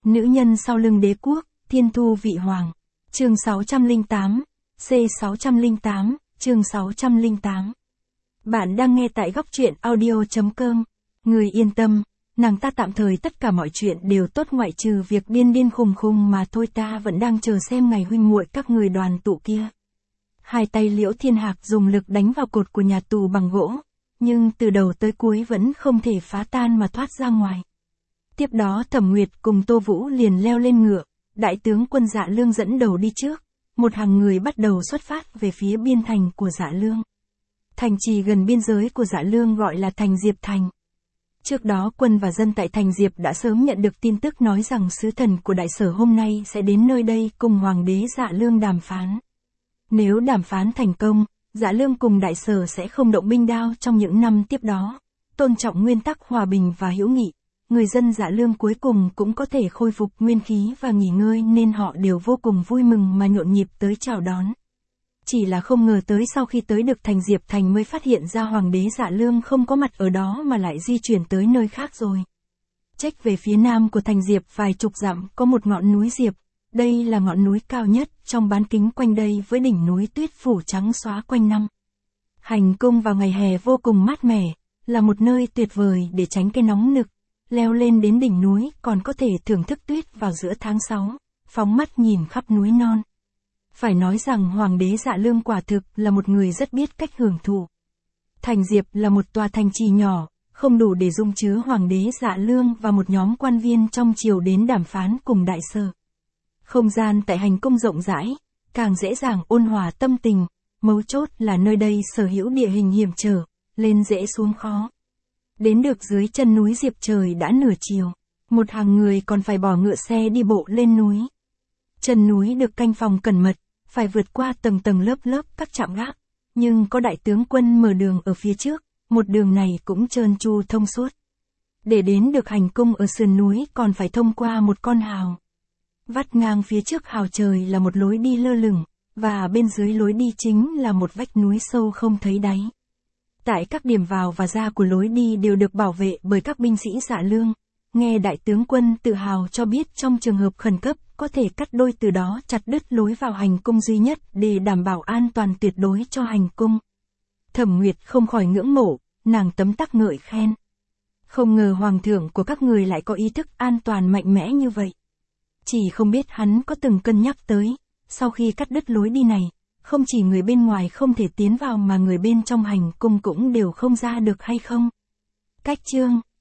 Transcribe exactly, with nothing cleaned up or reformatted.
Nữ nhân sau lưng đế quốc, thiên thu vị hoàng. Chương sáu trăm lẻ tám, C sáu trăm lẻ tám, chương sáu trăm lẻ tám. Bạn đang nghe tại góc truyện audio chấm com. Người yên tâm, nàng ta tạm thời tất cả mọi chuyện đều tốt ngoại trừ việc điên điên khùng khùng mà thôi, ta vẫn đang chờ xem ngày huynh muội các người đoàn tụ kia. Hai tay Liễu Thiên Hạc dùng lực đánh vào cột của nhà tù bằng gỗ, nhưng từ đầu tới cuối vẫn không thể phá tan mà thoát ra ngoài. Tiếp đó Thẩm Nguyệt cùng Tô Vũ liền leo lên ngựa, đại tướng quân Dạ Lương dẫn đầu đi trước, một hàng người bắt đầu xuất phát về phía biên thành của Dạ Lương. Thành trì gần biên giới của Dạ Lương gọi là thành Diệp Thành. Trước đó quân và dân tại thành Diệp đã sớm nhận được tin tức nói rằng sứ thần của đại sở hôm nay sẽ đến nơi đây cùng hoàng đế Dạ Lương đàm phán. Nếu đàm phán thành công, Dạ Lương cùng đại sở sẽ không động binh đao trong những năm tiếp đó, tôn trọng nguyên tắc hòa bình và hữu nghị. Người dân Dạ Lương cuối cùng cũng có thể khôi phục nguyên khí và nghỉ ngơi nên họ đều vô cùng vui mừng mà nhộn nhịp tới chào đón. Chỉ là không ngờ tới sau khi tới được thành Diệp Thành mới phát hiện ra hoàng đế Dạ Lương không có mặt ở đó mà lại di chuyển tới nơi khác rồi. Chếch về phía nam của thành Diệp vài chục dặm có một ngọn núi Diệp, đây là ngọn núi cao nhất trong bán kính quanh đây với đỉnh núi tuyết phủ trắng xóa quanh năm. Hành cung vào ngày hè vô cùng mát mẻ, là một nơi tuyệt vời để tránh cái nóng nực. Leo lên đến đỉnh núi còn có thể thưởng thức tuyết vào giữa tháng sáu, phóng mắt nhìn khắp núi non. Phải nói rằng hoàng đế Dạ Lương quả thực là một người rất biết cách hưởng thụ. Thành Diệp là một tòa thành trì nhỏ, không đủ để dung chứa hoàng đế Dạ Lương và một nhóm quan viên trong triều đến đàm phán cùng đại sở. Không gian tại hành cung rộng rãi, càng dễ dàng ôn hòa tâm tình, mấu chốt là nơi đây sở hữu địa hình hiểm trở, lên dễ xuống khó. Đến được dưới chân núi Diệp trời đã nửa chiều, một hàng người còn phải bỏ ngựa xe đi bộ lên núi. Chân núi được canh phòng cẩn mật, phải vượt qua tầng tầng lớp lớp các trạm gác, nhưng có đại tướng quân mở đường ở phía trước, một đường này cũng trơn tru thông suốt. Để đến được hành cung ở sườn núi còn phải thông qua một con hào. Vắt ngang phía trước hào trời là một lối đi lơ lửng, và bên dưới lối đi chính là một vách núi sâu không thấy đáy. Tại các điểm vào và ra của lối đi đều được bảo vệ bởi các binh sĩ Dạ Lương. Nghe đại tướng quân tự hào cho biết trong trường hợp khẩn cấp, có thể cắt đôi từ đó chặt đứt lối vào hành cung duy nhất để đảm bảo an toàn tuyệt đối cho hành cung. Thẩm Nguyệt không khỏi ngưỡng mộ, nàng tấm tắc ngợi khen. Không ngờ hoàng thượng của các người lại có ý thức an toàn mạnh mẽ như vậy. Chỉ không biết hắn có từng cân nhắc tới, sau khi cắt đứt lối đi này, không chỉ người bên ngoài không thể tiến vào mà người bên trong hành cung cũng đều không ra được hay không? Cách chương